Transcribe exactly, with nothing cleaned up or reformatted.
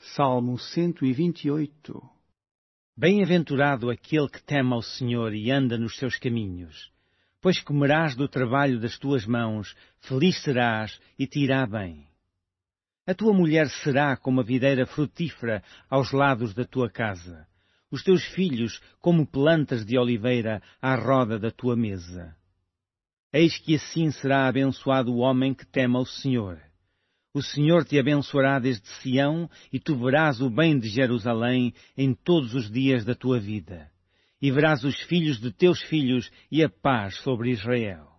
Salmo cento e vinte e oito. Bem-aventurado aquele que teme ao Senhor e anda nos seus caminhos, pois comerás do trabalho das tuas mãos, feliz serás e te irá bem. A tua mulher será como a videira frutífera aos lados da tua casa, os teus filhos como plantas de oliveira à roda da tua mesa. Eis que assim será abençoado o homem que teme ao Senhor. O Senhor te abençoará desde Sião, e tu verás o bem de Jerusalém em todos os dias da tua vida. E verás os filhos de teus filhos e a paz sobre Israel.